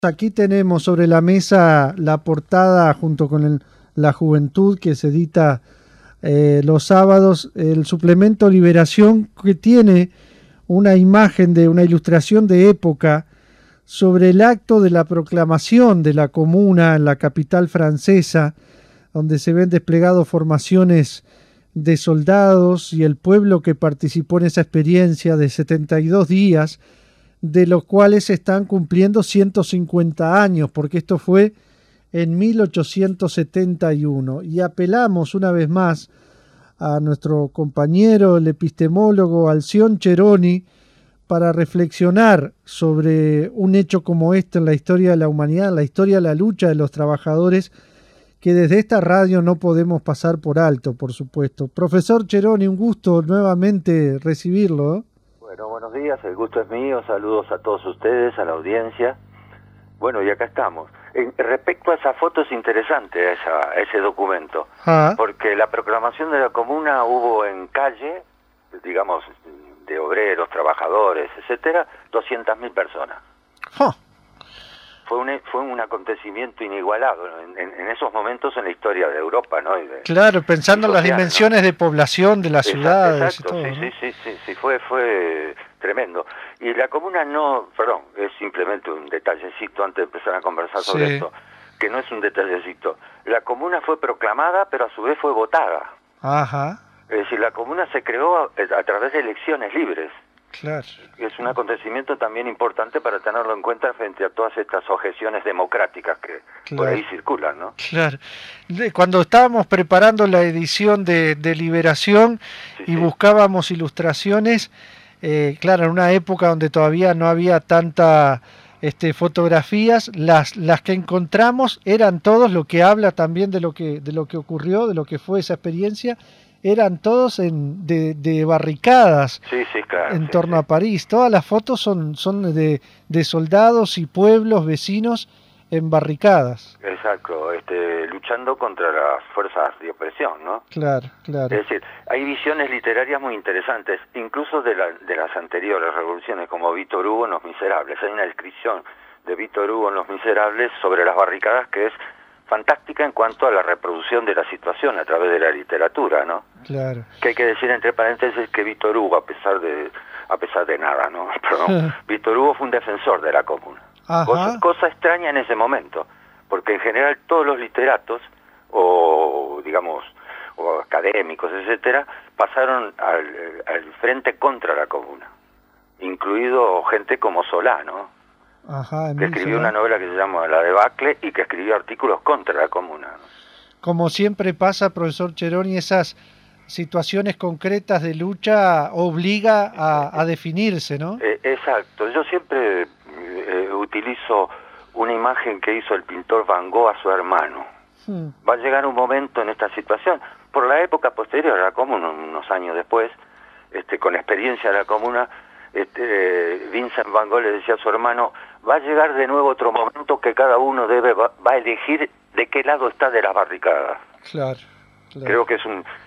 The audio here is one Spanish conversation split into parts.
Aquí tenemos sobre la mesa la portada junto con La Juventud que se edita los sábados, el suplemento Liberación, que tiene una imagen de una ilustración de época sobre el acto de la proclamación de la Comuna en la capital francesa, donde se ven desplegados formaciones de soldados y el pueblo que participó en esa experiencia de 72 días, de los cuales se están cumpliendo 150 años, porque esto fue en 1871. Y apelamos una vez más a nuestro compañero, el epistemólogo Alción Cheroni, para reflexionar sobre un hecho como este en la historia de la humanidad, en la historia de la lucha de los trabajadores, que desde esta radio no podemos pasar por alto, por supuesto. Profesor Cheroni, un gusto nuevamente recibirlo, ¿eh? Bueno, buenos días, el gusto es mío, saludos a todos ustedes, a la audiencia. Bueno, y acá estamos. Respecto a esa foto es interesante, ese documento, porque la proclamación de la Comuna hubo en calle, digamos, de obreros, trabajadores, etcétera, 200.000 personas. Fue un acontecimiento inigualado en esos momentos en la historia de Europa, ¿no? Claro, pensando en las dimensiones, ¿no?, de población de las ciudades. Exacto, y todo, sí, fue tremendo. Y la Comuna es simplemente un detallecito antes de empezar a conversar sobre esto, que no es un detallecito. La Comuna fue proclamada, pero a su vez fue votada. Ajá. Es decir, la Comuna se creó a través de elecciones libres. Claro. Es un acontecimiento también importante para tenerlo en cuenta frente a todas estas objeciones democráticas que por ahí circulan, ¿no? Claro. Cuando estábamos preparando la edición de Liberación y buscábamos ilustraciones, claro, en una época donde todavía no había tanta fotografías, las que encontramos eran todos, lo que habla también de lo que ocurrió, de lo que fue esa experiencia, eran todos de barricadas claro, en torno a París. Todas las fotos son de soldados y pueblos vecinos en barricadas. Exacto, luchando contra las fuerzas de opresión, ¿no? Claro. Es decir, hay visiones literarias muy interesantes, incluso de las anteriores revoluciones, como Víctor Hugo en Los Miserables. Hay una descripción de Víctor Hugo en Los Miserables sobre las barricadas que es fantástica en cuanto a la reproducción de la situación a través de la literatura, ¿no? Claro. Que hay que decir entre paréntesis que Víctor Hugo, a pesar de nada, ¿no? Perdón, Víctor Hugo fue un defensor de la Comuna. Cosa extraña en ese momento, porque en general todos los literatos, o digamos, o académicos, etcétera, pasaron al frente contra la Comuna, incluido gente como Solá, ¿no? Que escribió una novela que se llama La Debacle y que escribió artículos contra la Comuna, ¿no? Como siempre pasa, profesor Cheroni, esas situaciones concretas de lucha obliga a definirse, ¿no? Exacto. Yo siempre utilizo una imagen que hizo el pintor Van Gogh a su hermano. Va a llegar un momento en esta situación, por la época posterior a la Comuna, unos años después, con experiencia de la Comuna, Vincent Van Gogh le decía a su hermano: va a llegar de nuevo otro momento que cada uno va a elegir de qué lado está de las barricadas. Claro. Creo que es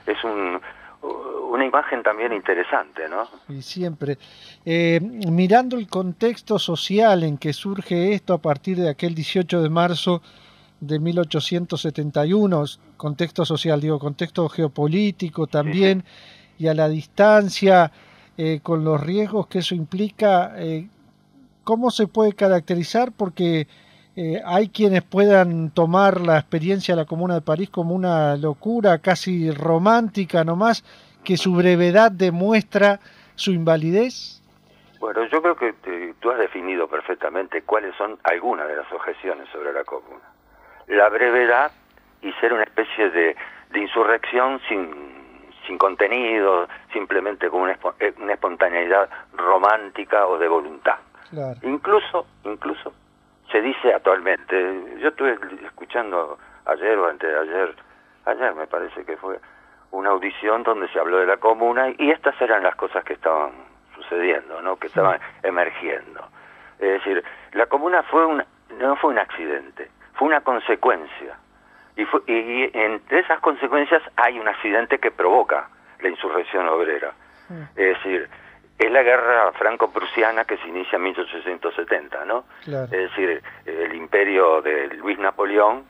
una imagen también interesante, ¿no? Y siempre mirando el contexto social en que surge esto a partir de aquel 18 de marzo de 1871, contexto social, contexto geopolítico también, y a la distancia, con los riesgos que eso implica, ¿cómo se puede caracterizar? Porque hay quienes puedan tomar la experiencia de la Comuna de París como una locura casi romántica nomás, que su brevedad demuestra su invalidez. Bueno, yo creo que tú has definido perfectamente cuáles son algunas de las objeciones sobre la Comuna. La brevedad y ser una especie de insurrección sin contenido, simplemente con una espontaneidad romántica o de voluntad. Claro. Incluso se dice actualmente, yo estuve escuchando ayer o antes de ayer me parece que fue, una audición donde se habló de la Comuna y estas eran las cosas que estaban sucediendo, ¿no? Que estaban emergiendo. Es decir, la Comuna no fue un accidente, fue una consecuencia. Y entre esas consecuencias hay un accidente que provoca la insurrección obrera. Es decir, es la guerra franco-prusiana que se inicia en 1870, ¿no? Claro. Es decir, el imperio de Luis Napoleón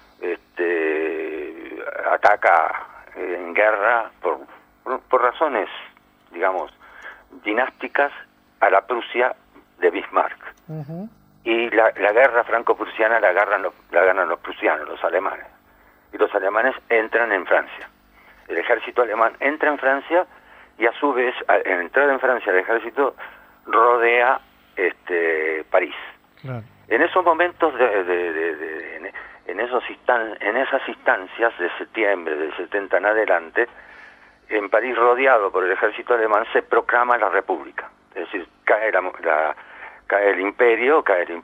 ataca en guerra por razones, digamos, dinásticas a la Prusia de Bismarck. Y la guerra franco-prusiana la ganan los prusianos, los alemanes. Y los alemanes entran en Francia. El ejército alemán entra en Francia y a su vez, al entrar en Francia, el ejército rodea París. Claro. En esos momentos, en esas instancias de septiembre del 70 en adelante, en París, rodeado por el ejército alemán, se proclama la República. Es decir, cae el imperio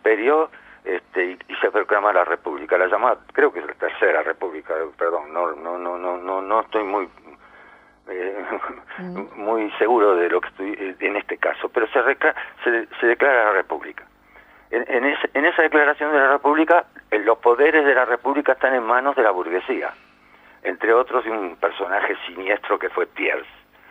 y se proclama la República, la llamada, creo que es la Tercera República, perdón, no estoy muy seguro de lo que estoy en este caso, pero se declara la República. En esa declaración de la República, los poderes de la República están en manos de la burguesía, entre otros de un personaje siniestro que fue Thiers.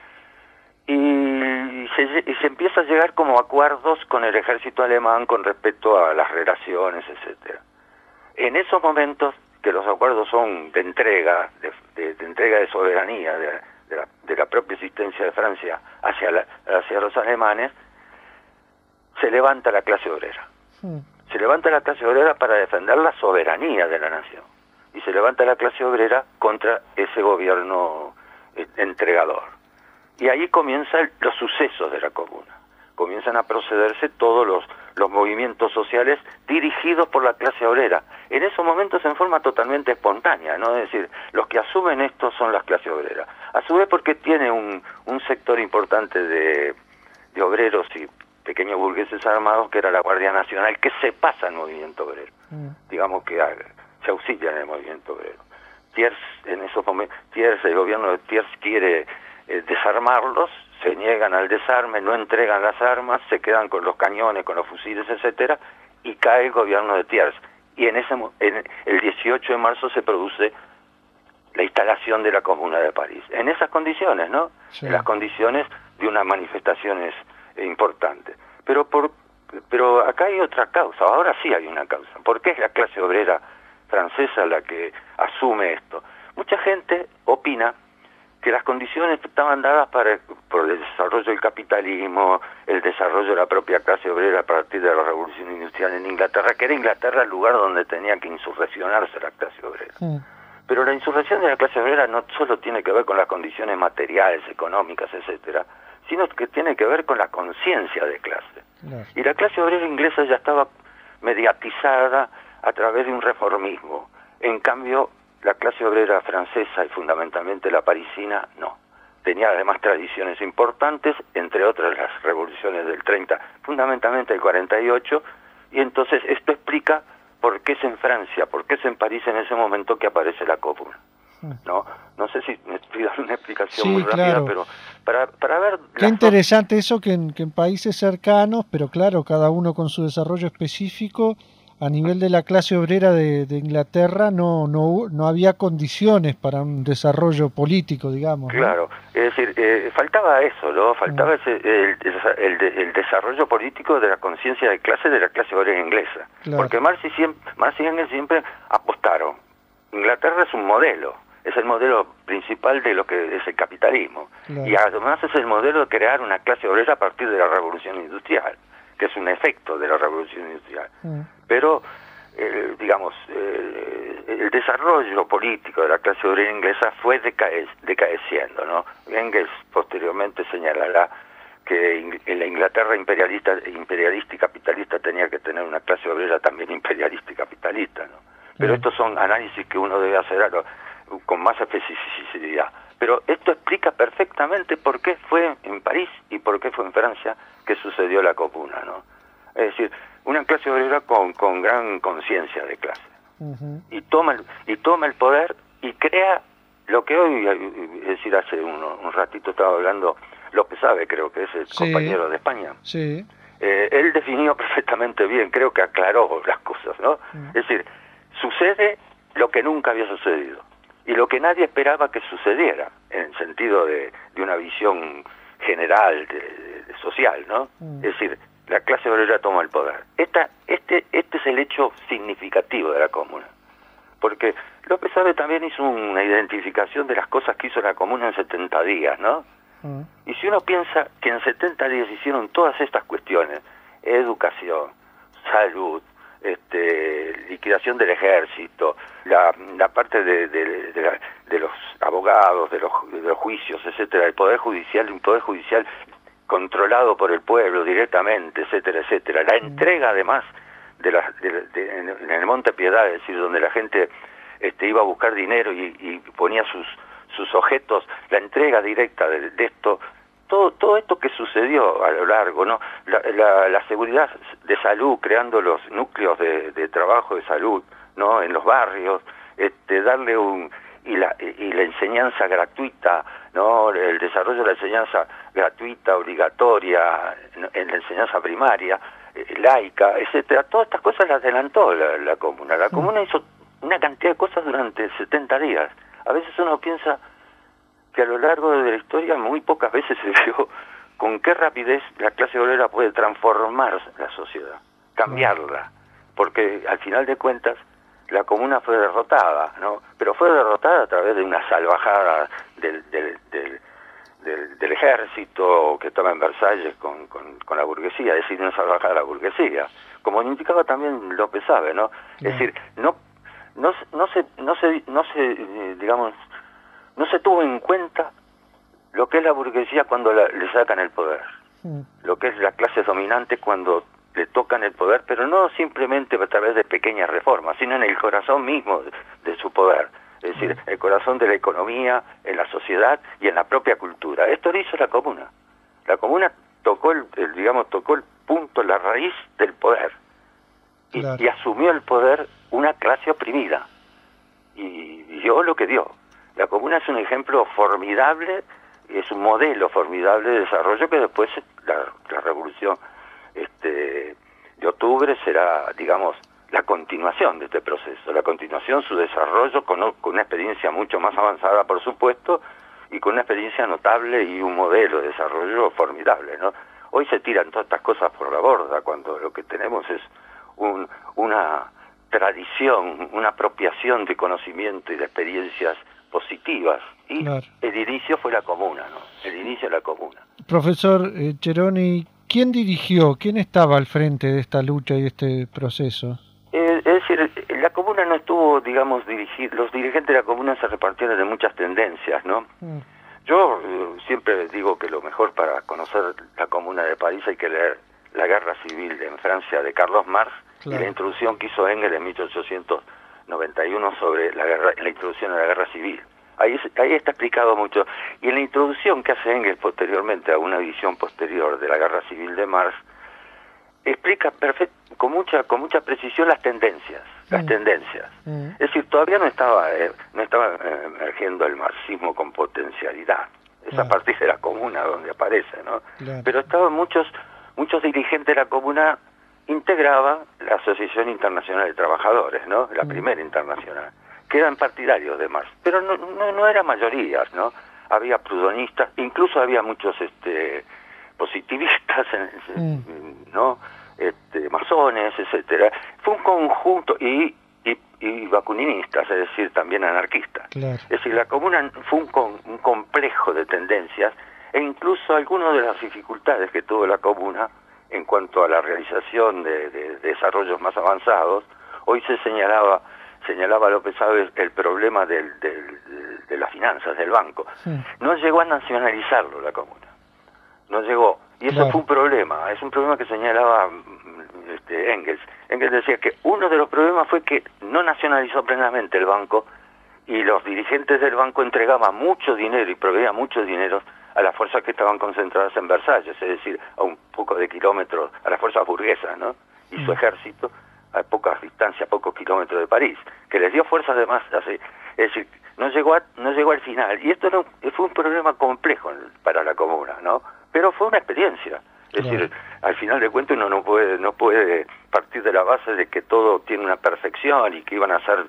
Y se empieza a llegar como acuerdos con el ejército alemán con respecto a las relaciones, etcétera. En esos momentos, que los acuerdos son de entrega de soberanía de la propia existencia de Francia hacia los alemanes, se levanta la clase obrera. Se levanta la clase obrera para defender la soberanía de la nación. Y se levanta la clase obrera contra ese gobierno entregador. Y ahí comienzan los sucesos de la Comuna. Comienzan a procederse todos los movimientos sociales dirigidos por la clase obrera. En esos momentos en forma totalmente espontánea, ¿no? Es decir, los que asumen esto son las clases obreras. A su vez porque tiene un sector importante de obreros y pequeños burgueses armados, que era la Guardia Nacional, que se pasa al movimiento obrero. Digamos que se auxilia en el movimiento obrero. El gobierno de Thiers quiere desarmarlos, se niegan al desarme, no entregan las armas, se quedan con los cañones, con los fusiles, etcétera, y cae el gobierno de Thiers. Y en el 18 de marzo se produce la instalación de la Comuna de París. En esas condiciones, ¿no? Sí. En las condiciones de unas manifestaciones importantes. Pero acá hay otra causa, ahora sí hay una causa. ¿Por qué es la clase obrera francesa la que asume esto? Mucha gente opina que las condiciones estaban dadas por el desarrollo del capitalismo, el desarrollo de la propia clase obrera a partir de la revolución industrial en Inglaterra, que era Inglaterra el lugar donde tenía que insurreccionarse la clase obrera. Pero la insurrección de la clase obrera no solo tiene que ver con las condiciones materiales, económicas, etcétera, sino que tiene que ver con la conciencia de clase. Y la clase obrera inglesa ya estaba mediatizada a través de un reformismo. En cambio, la clase obrera francesa y fundamentalmente la parisina, no. Tenía además tradiciones importantes, entre otras las revoluciones del 30, fundamentalmente el 48, y entonces esto explica por qué es en Francia, por qué es en París en ese momento que aparece la Comuna. No sé si me estoy dando una explicación muy rápida, pero para ver... Qué interesante eso, que en países cercanos, pero claro, cada uno con su desarrollo específico, a nivel de la clase obrera de Inglaterra no había condiciones para un desarrollo político, digamos, ¿no? Claro, es decir, faltaba eso, ¿no? Faltaba el desarrollo político de la conciencia de clase obrera inglesa. Claro. Porque Marx y Engels siempre apostaron. Inglaterra es un modelo, es el modelo principal de lo que es el capitalismo. Claro. Y además es el modelo de crear una clase obrera a partir de la revolución industrial, que es un efecto de la revolución industrial. Pero, digamos, el desarrollo político de la clase obrera inglesa fue decayendo, ¿no? Engels posteriormente señalará que en la Inglaterra imperialista y capitalista tenía que tener una clase obrera también imperialista y capitalista, ¿no? Pero estos son análisis que uno debe hacer con más especificidad. Pero esto explica perfectamente por qué fue en París y por qué fue en Francia que sucedió la Comuna, ¿no? Es decir, una clase obrera con gran conciencia de clase. Y toma el poder y crea lo que hoy, es decir, hace un ratito estaba hablando López Abe, creo que es el compañero de España. Sí. Él definió perfectamente bien, creo que aclaró las cosas, ¿no? Es decir, sucede lo que nunca había sucedido y lo que nadie esperaba que sucediera, en el sentido de una visión general social, ¿no? Es decir, la clase obrera toma el poder. Este es el hecho significativo de la Comuna. Porque López Abe también hizo una identificación de las cosas que hizo la Comuna en 70 días, ¿no? Y si uno piensa que en 70 días hicieron todas estas cuestiones, educación, salud, liquidación del ejército, la parte de los abogados, de los juicios, etcétera, el poder judicial, un poder judicial controlado por el pueblo directamente, etcétera, etcétera, la entrega además en el Monte Piedad, es decir, donde la gente iba a buscar dinero y ponía sus objetos, la entrega directa de esto, todo esto que sucedió a lo largo, ¿no? La seguridad de salud, creando los núcleos de trabajo de salud, ¿no? En los barrios, darle y la enseñanza gratuita, ¿no? El desarrollo de la enseñanza gratuita, obligatoria, en la enseñanza primaria, laica, etcétera. Todas estas cosas las adelantó la Comuna. La Comuna hizo una cantidad de cosas durante 70 días. A veces uno piensa que a lo largo de la historia muy pocas veces se vio con qué rapidez la clase obrera puede transformar la sociedad, cambiarla, porque al final de cuentas la Comuna fue derrotada, ¿no? Pero fue derrotada a través de una salvajada del ejército que estaba en Versalles con la burguesía, es decir, una salvajada de la burguesía, como indicaba también López Abe, ¿no? Es decir, no se tuvo en cuenta lo que es la burguesía cuando le sacan el poder, lo que es la clase dominante cuando le tocan el poder, pero no simplemente a través de pequeñas reformas, sino en el corazón mismo de su poder, es decir, el corazón de la economía, en la sociedad y en la propia cultura. Esto lo hizo la Comuna. La Comuna tocó el punto, la raíz del poder, y asumió el poder una clase oprimida, y dio lo que dio. La Comuna es un ejemplo formidable, es un modelo formidable de desarrollo que después la revolución de octubre será, digamos, la continuación de este proceso, la continuación, su desarrollo con una experiencia mucho más avanzada, por supuesto, y con una experiencia notable y un modelo de desarrollo formidable, ¿no? Hoy se tiran todas estas cosas por la borda, cuando lo que tenemos es una tradición, una apropiación de conocimiento y de experiencias positivas, y el inicio fue la Comuna, ¿no? El inicio de la Comuna. Profesor Cheroni, ¿quién estaba al frente de esta lucha y este proceso? Es decir, la Comuna no estuvo, digamos, los dirigentes de la Comuna se repartieron de muchas tendencias, ¿no? Yo siempre digo que lo mejor para conocer la Comuna de París hay que leer La Guerra Civil en Francia de Carlos Marx, y la introducción que hizo Engels en 1891 sobre la introducción a la Guerra Civil. Ahí está explicado mucho. Y en la introducción que hace Engels posteriormente a una edición posterior de la Guerra Civil de Marx, explica con mucha precisión las tendencias. Es decir, todavía no estaba emergiendo el marxismo con potencialidad. Es a partir de la Comuna donde aparece, ¿no? Pero estaban muchos dirigentes de la Comuna, integraban la Asociación Internacional de Trabajadores, ¿no? La primera internacional, que eran partidarios de Marx, pero no eran mayorías, ¿no? Había prudonistas, incluso había muchos positivistas, ¿no? Masones, etcétera. Fue un conjunto, y bakuninistas, es decir, también anarquistas. Es decir, la Comuna fue un complejo de tendencias, e incluso algunas de las dificultades que tuvo la Comuna en cuanto a la realización de desarrollos más avanzados. Hoy se señalaba López Abe el problema de las finanzas del banco. No llegó a nacionalizarlo la Comuna, no llegó, y eso fue un problema, es un problema que señalaba Engels. Engels decía que uno de los problemas fue que no nacionalizó plenamente el banco, y los dirigentes del banco entregaban mucho dinero y proveían mucho dinero a las fuerzas que estaban concentradas en Versalles, es decir, a un poco de kilómetros, a las fuerzas burguesas, ¿no? Y su ejército a pocas distancias, pocos kilómetros de París, que les dio fuerzas de más, así. Es decir, no llegó al final, y esto fue un problema complejo para la Comuna, ¿no? Pero fue una experiencia. Es decir, al final de cuentas uno no puede partir de la base de que todo tiene una perfección y que iban a ser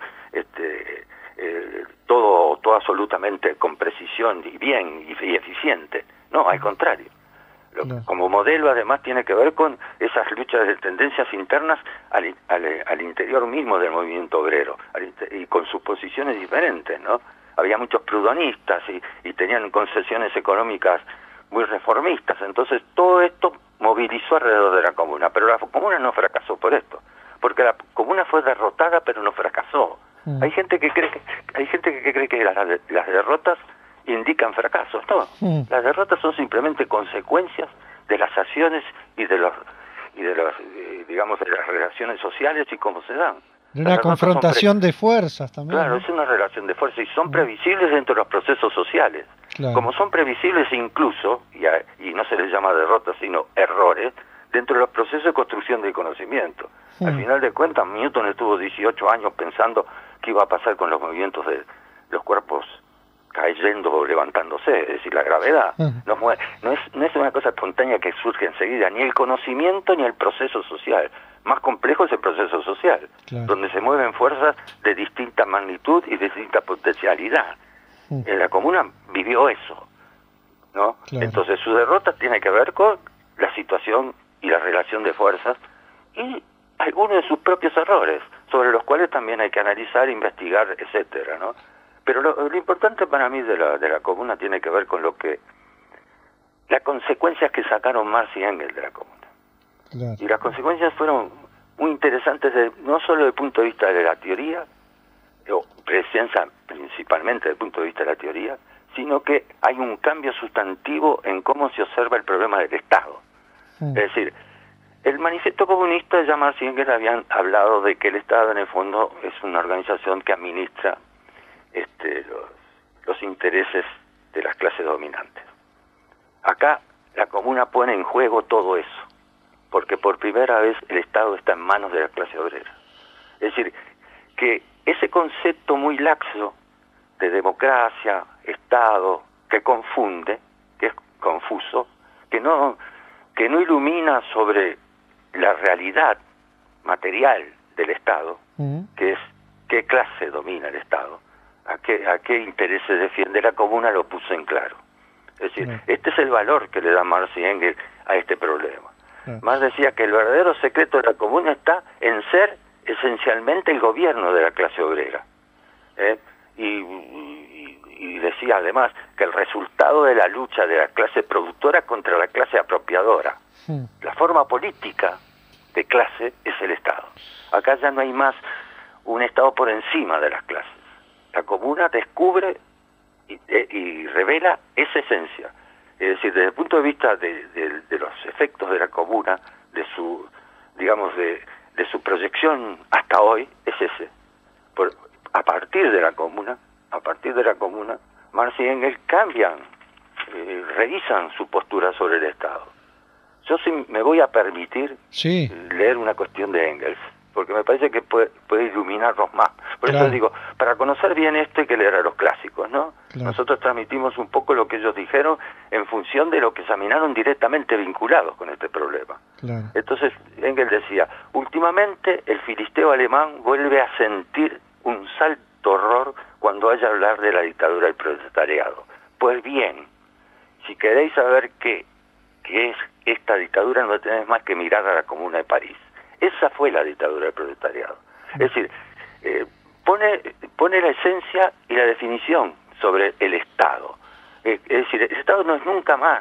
todo absolutamente con precisión y bien y eficiente. No, al contrario. Como modelo, además, tiene que ver con esas luchas de tendencias internas al interior mismo del movimiento obrero, y con sus posiciones diferentes, ¿no? Había muchos prudonistas y tenían concesiones económicas muy reformistas, entonces todo esto movilizó alrededor de la comuna, pero la comuna no fracasó por esto, porque la comuna fue derrotada pero no fracasó. Hay gente que cree que las derrotas indican fracasos. No, las derrotas son simplemente consecuencias de las acciones y de las relaciones sociales y cómo se dan. De una confrontación de fuerzas también. Claro, ¿no? Es una relación de fuerza y son previsibles dentro de los procesos sociales. Claro. Como son previsibles incluso, y no se les llama derrotas, sino errores, dentro de los procesos de construcción del conocimiento. Al final de cuentas, Newton estuvo 18 años pensando qué iba a pasar con los movimientos de los cuerpos cayendo o levantándose, es decir, la gravedad. No es una cosa espontánea que surge enseguida, ni el conocimiento ni el proceso social. Más complejo es el proceso social, donde se mueven fuerzas de distinta magnitud y de distinta potencialidad. En la comuna vivió eso, ¿no? Entonces su derrota tiene que ver con la situación y la relación de fuerzas y algunos de sus propios errores, sobre los cuales también hay que analizar, investigar, etcétera, ¿no? Pero lo importante para mí de la comuna tiene que ver con las consecuencias que sacaron Marx y Engels de la comuna. Y las consecuencias fueron muy interesantes, no solo desde el punto de vista de la teoría, o presencia principalmente desde el punto de vista de la teoría, sino que hay un cambio sustantivo en cómo se observa el problema del Estado. Es decir, el manifiesto comunista, ya Marx y Engels habían hablado de que el Estado en el fondo es una organización que administra los intereses de las clases dominantes. Acá la comuna pone en juego todo eso, porque por primera vez el Estado está en manos de la clase obrera. Es decir, que ese concepto muy laxo de democracia, Estado, que confunde, que es confuso, que no ilumina sobre la realidad material del Estado, que es qué clase domina el Estado, a qué intereses defiende la comuna, lo puso en claro. Es decir, este es el valor que le da Marx y Engels a este problema. Marx decía que el verdadero secreto de la comuna está en ser esencialmente el gobierno de la clase obrera. Y decía además que el resultado de la lucha de la clase productora contra la clase apropiadora. La forma política de clase es el Estado. Acá ya no hay más un Estado por encima de las clases. La comuna descubre y revela esa esencia. Es decir, desde el punto de vista de los efectos de la comuna, de su proyección hasta hoy, es ese. A partir de la comuna, Marx y Engels cambian, revisan su postura sobre el Estado. Yo sí me voy a permitir leer una cuestión de Engels, porque me parece que puede iluminarnos más. Por eso digo, para conocer bien esto hay que leer a los clásicos, ¿no? Nosotros transmitimos un poco lo que ellos dijeron en función de lo que examinaron directamente vinculados con este problema. Entonces Engels decía, últimamente el filisteo alemán vuelve a sentir un salto horror cuando haya hablar de la dictadura del proletariado. Pues bien, si queréis saber qué es esta dictadura, no tenéis más que mirar a la Comuna de París. Esa fue la dictadura del proletariado. Es decir, pone la esencia y la definición sobre el Estado. Es decir, el Estado no es nunca más.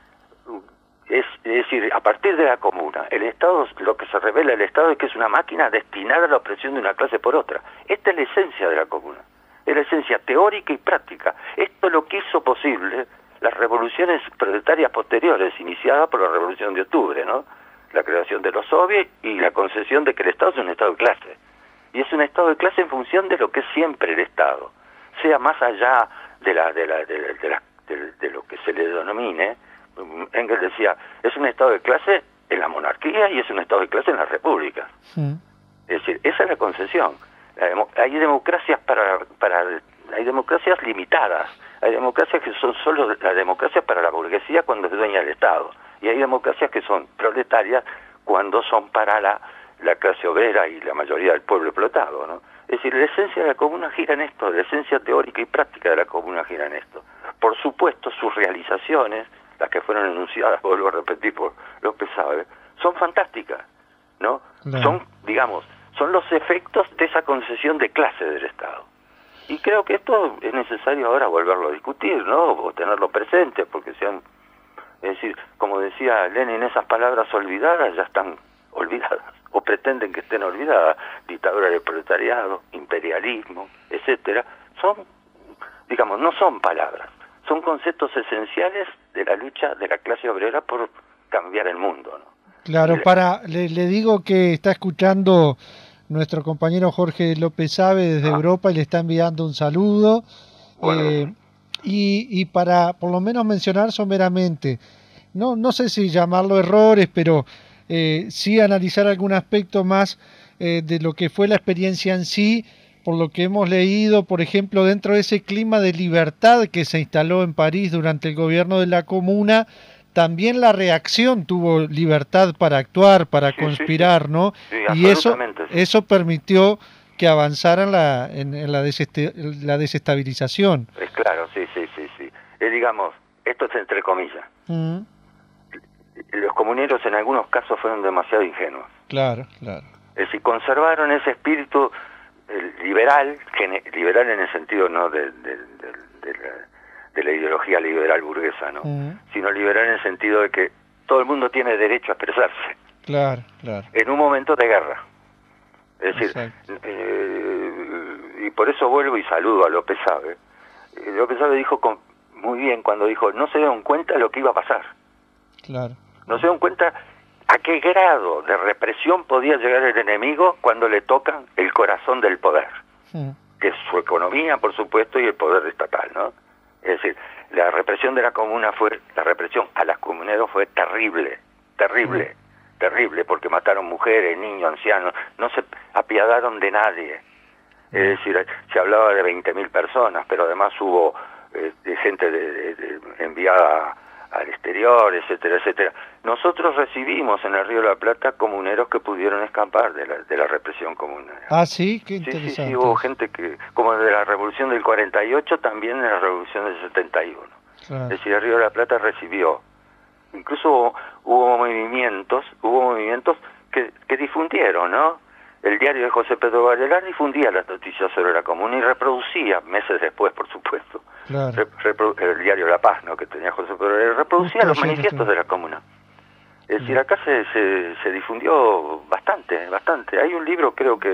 Es decir, a partir de la comuna, el Estado, lo que se revela el Estado es que es una máquina destinada a la opresión de una clase por otra. Esta es la esencia de la comuna. Es la esencia teórica y práctica. Esto es lo que hizo posible las revoluciones proletarias posteriores, iniciadas por la Revolución de Octubre, ¿no? La creación de los soviets y la concesión de que el Estado es un Estado de clase. Y es un Estado de clase en función de lo que es siempre el Estado, sea más allá de lo que se le denomine. Engels decía, es un Estado de clase en la monarquía y es un Estado de clase en la república. Es decir, esa es la concesión. Hay democracias hay democracias limitadas, hay democracias que son solo la democracia para la burguesía cuando es dueña del Estado, y hay democracias que son proletarias cuando son para la clase obrera y la mayoría del pueblo explotado, ¿no? Es decir, la esencia de la comuna gira en esto, la esencia teórica y práctica de la comuna gira en esto. Por supuesto, sus realizaciones, las que fueron enunciadas, vuelvo a repetir, por López Sabe, son fantásticas, ¿no? Claro. Son, digamos, son los efectos de esa concesión de clase del Estado. Y creo que esto es necesario ahora volverlo a discutir, ¿no? O tenerlo presente, porque sean, es decir, como decía Lenin, esas palabras olvidadas ya están olvidadas, o pretenden que estén olvidadas. Dictadura del proletariado, imperialismo, etcétera, son, digamos, no son palabras, son conceptos esenciales de la lucha de la clase obrera por cambiar el mundo, ¿no? Claro, le digo que está escuchando nuestro compañero Jorge López Sabe desde Europa y le está enviando un saludo. Bueno. Y para por lo menos mencionar someramente, no sé si llamarlo errores, pero sí analizar algún aspecto más de lo que fue la experiencia en sí, por lo que hemos leído, por ejemplo, dentro de ese clima de libertad que se instaló en París durante el gobierno de la Comuna, también la reacción tuvo libertad para actuar, para conspirar, ¿no? Sí, y eso permitió que avanzara en la desestabilización. Es claro, sí. Digamos, esto es entre comillas. Los comuneros en algunos casos fueron demasiado ingenuos. Claro. Es decir, conservaron ese espíritu liberal en el sentido no de la ideología liberal burguesa, ¿no? Sino liberal en el sentido de que todo el mundo tiene derecho a expresarse. Claro. En un momento de guerra. Es decir, y por eso vuelvo y saludo a López Sabe. López Sabe dijo muy bien cuando dijo, no se dieron cuenta de lo que iba a pasar. Claro. No se dieron cuenta a qué grado de represión podía llegar el enemigo cuando le tocan el corazón del poder, que es su economía, por supuesto, y el poder estatal, ¿no? Es decir, la represión de la comuna la represión a las comuneros fue terrible, porque mataron mujeres, niños, ancianos, no se apiadaron de nadie. Es decir, se hablaba de 20.000 personas, pero además hubo gente enviada al exterior, etcétera. Nosotros recibimos en el Río de la Plata comuneros que pudieron escapar de la represión comunera. Ah, sí, qué interesante. Sí, hubo gente que, como de la Revolución del 48, también de la Revolución del 71. Claro. Es decir, el Río de la Plata recibió. Incluso hubo movimientos que difundieron, ¿no? El diario de José Pedro Varela difundía las noticias sobre la comuna y reproducía, meses después, por supuesto, claro. El diario La Paz, ¿no?, que tenía José Pedro Varela, reproducía los manifiestos de la comuna. Es decir, acá se difundió bastante. Hay un libro, creo que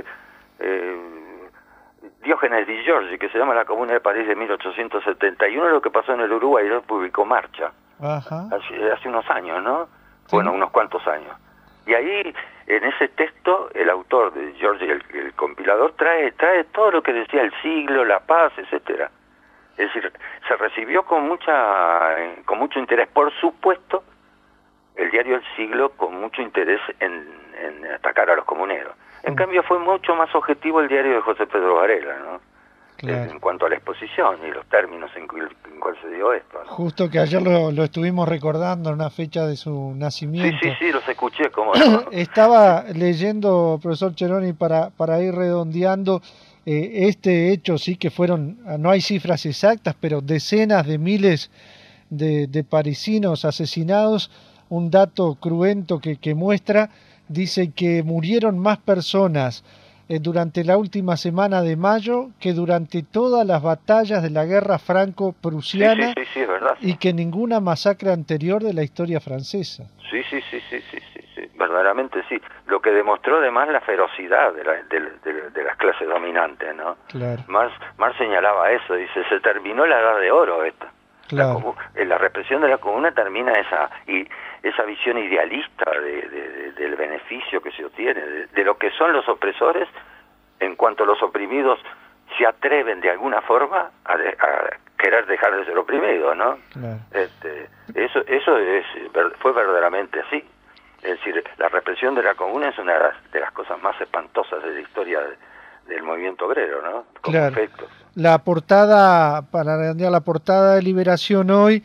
Diógenes Di Giorgi, que se llama La Comuna de París de 1871, lo que pasó en el Uruguay, lo publicó Marcha, hace unos años, ¿no? Sí. Bueno, unos cuantos años. Y ahí, en ese texto, el autor de Giorgi, el compilador, trae todo lo que decía el siglo, la paz, etcétera. Es decir, se recibió con mucho interés. Por supuesto, el diario El Siglo con mucho interés en atacar a los comuneros. En cambio, fue mucho más objetivo el diario de José Pedro Varela, ¿no? Claro. En cuanto a la exposición y los términos en cuál se dio esto, ¿no? Justo que ayer lo estuvimos recordando en una fecha de su nacimiento. Sí, los escuché. ¿Cómo no? Estaba leyendo, profesor Cheroni, para ir redondeando este hecho, sí que fueron, no hay cifras exactas, pero decenas de miles de parisinos asesinados. Un dato cruento que muestra, dice que murieron más personas durante la última semana de mayo que durante todas las batallas de la guerra franco-prusiana, sí, es verdad. Y que ninguna masacre anterior de la historia francesa. Sí, verdaderamente sí. Lo que demostró además la ferocidad de las clases dominantes, ¿no? Claro. Marx señalaba eso, dice, se terminó la edad de oro esta. Claro. La represión de la comuna termina esa visión idealista del beneficio que se obtiene, de lo que son los opresores, en cuanto los oprimidos se atreven de alguna forma a querer dejar de ser oprimidos, ¿no? Claro. Eso fue verdaderamente así. Es decir, la represión de la comuna es una de las cosas más espantosas de la historia del movimiento obrero, ¿no? Como claro. efecto. La portada, para redondear, la portada de Liberación Hoy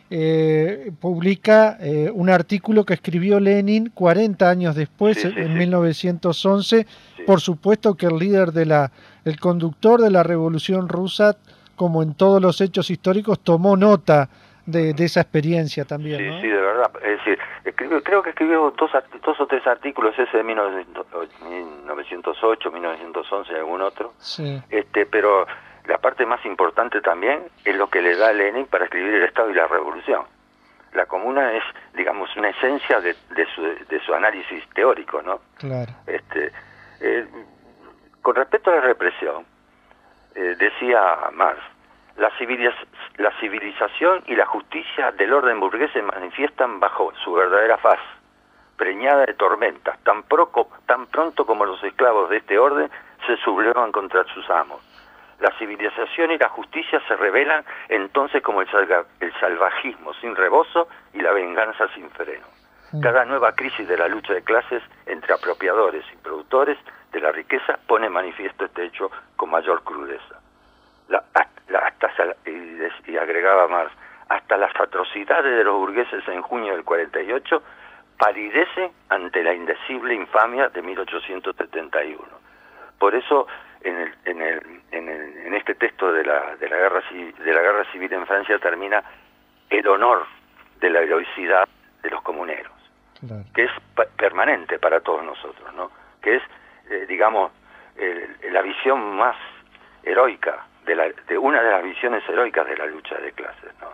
publica un artículo que escribió Lenin 40 años después, en 1911. Sí. Por supuesto que el conductor de la Revolución Rusa, como en todos los hechos históricos, tomó nota de esa experiencia también, sí, ¿no? Sí, de verdad. Es decir, creo que escribió dos o tres artículos, ese de 1908, 1911 y algún otro. Sí. Pero la parte más importante también es lo que le da a Lenin para escribir El Estado y la Revolución. La comuna es, digamos, una esencia de su análisis teórico, ¿no? Claro. Con respecto a la represión, decía Marx, la civilización y la justicia del orden burgués se manifiestan bajo su verdadera faz, preñada de tormentas, tan pronto como los esclavos de este orden se sublevan contra sus amos. La civilización y la justicia se revelan entonces como el salvajismo sin rebozo y la venganza sin freno. Cada nueva crisis de la lucha de clases entre apropiadores y productores de la riqueza pone en manifiesto este hecho con mayor crudeza. Y agregaba Marx, hasta las atrocidades de los burgueses en junio del 48 palidecen ante la indecible infamia de 1871. Por eso, en este texto de la guerra civil en Francia termina el honor de la heroicidad de los comuneros, claro, que es permanente para todos nosotros, ¿no? Que es, digamos, la visión más heroica de una de las visiones heroicas de la lucha de clases, ¿no?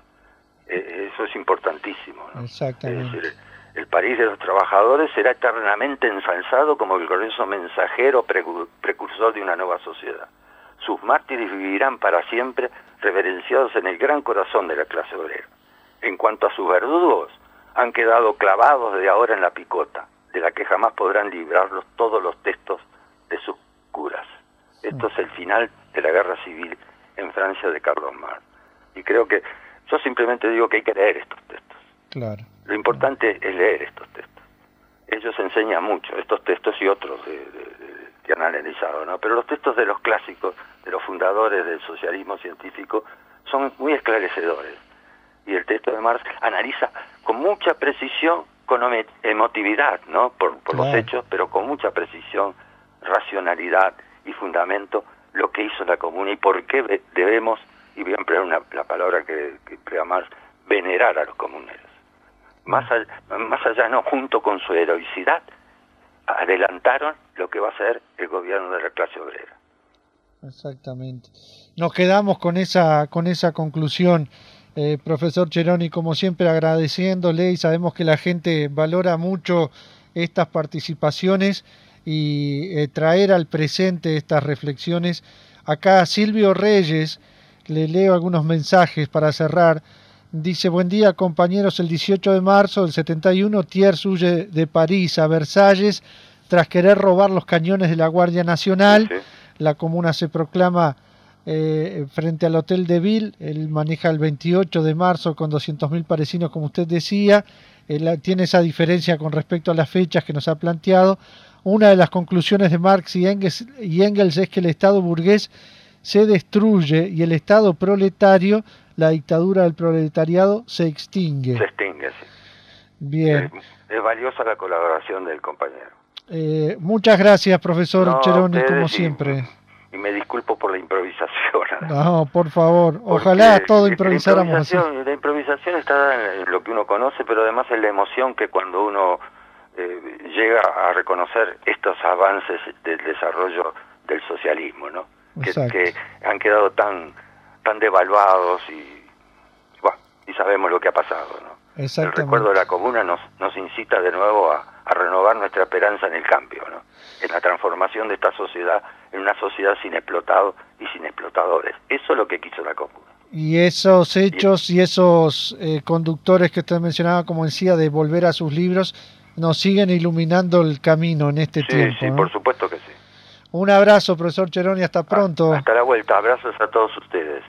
Eso es importantísimo, ¿no? Exactamente. Es decir, el París de los trabajadores será eternamente ensalzado como el glorioso mensajero precursor de una nueva sociedad. Sus mártires vivirán para siempre reverenciados en el gran corazón de la clase obrera. En cuanto a sus verdugos, han quedado clavados de ahora en la picota, de la que jamás podrán librarlos todos los textos de sus curas. Esto es el final de la guerra civil en Francia de Carlos Marx. Y creo que yo simplemente digo que hay que leer estos textos. Claro. Lo importante es leer estos textos. Ellos enseñan mucho, estos textos y otros que han analizado, ¿no? Pero los textos de los clásicos, de los fundadores del socialismo científico, son muy esclarecedores. Y el texto de Marx analiza con mucha precisión, con emotividad, ¿no? Por los hechos, pero con mucha precisión, racionalidad y fundamento, lo que hizo la comuna y por qué debemos, y voy a emplear la palabra que emplea Marx, venerar a los comuneros. Más allá, no, junto con su heroicidad, adelantaron lo que va a ser el gobierno de la clase obrera. Exactamente. Nos quedamos con esa conclusión, profesor Cheroni, como siempre agradeciéndole, y sabemos que la gente valora mucho estas participaciones y traer al presente estas reflexiones. Acá Silvio Reyes, le leo algunos mensajes para cerrar. Dice, buen día compañeros, el 18 de marzo del 71 Thiers huye de París a Versalles tras querer robar los cañones de la Guardia Nacional. Sí. La comuna se proclama frente al Hotel de Ville, él maneja el 28 de marzo con 200.000 parisinos, como usted decía. Tiene esa diferencia con respecto a las fechas que nos ha planteado. Una de las conclusiones de Marx y Engels es que el Estado burgués se destruye y el Estado proletario, la dictadura del proletariado, se extingue. Se extingue, sí. Bien. Es valiosa la colaboración del compañero. Muchas gracias, profesor Cheroni, como siempre. Y me disculpo por la improvisación. No, por favor. Ojalá todo improvisáramos así. La improvisación está en lo que uno conoce, pero además en la emoción que cuando uno llega a reconocer estos avances del desarrollo del socialismo, ¿no? Que han quedado tan devaluados y sabemos lo que ha pasado, ¿no? El recuerdo de la comuna nos incita de nuevo a renovar nuestra esperanza en el cambio, ¿no? En la transformación de esta sociedad en una sociedad sin explotados y sin explotadores. Eso es lo que quiso la comuna. Y esos hechos y esos conductores que usted mencionaba, como decía, de volver a sus libros, nos siguen iluminando el camino en este tiempo. Sí, por supuesto que sí. Un abrazo, profesor Cheroni, hasta pronto. Hasta la vuelta, abrazos a todos ustedes.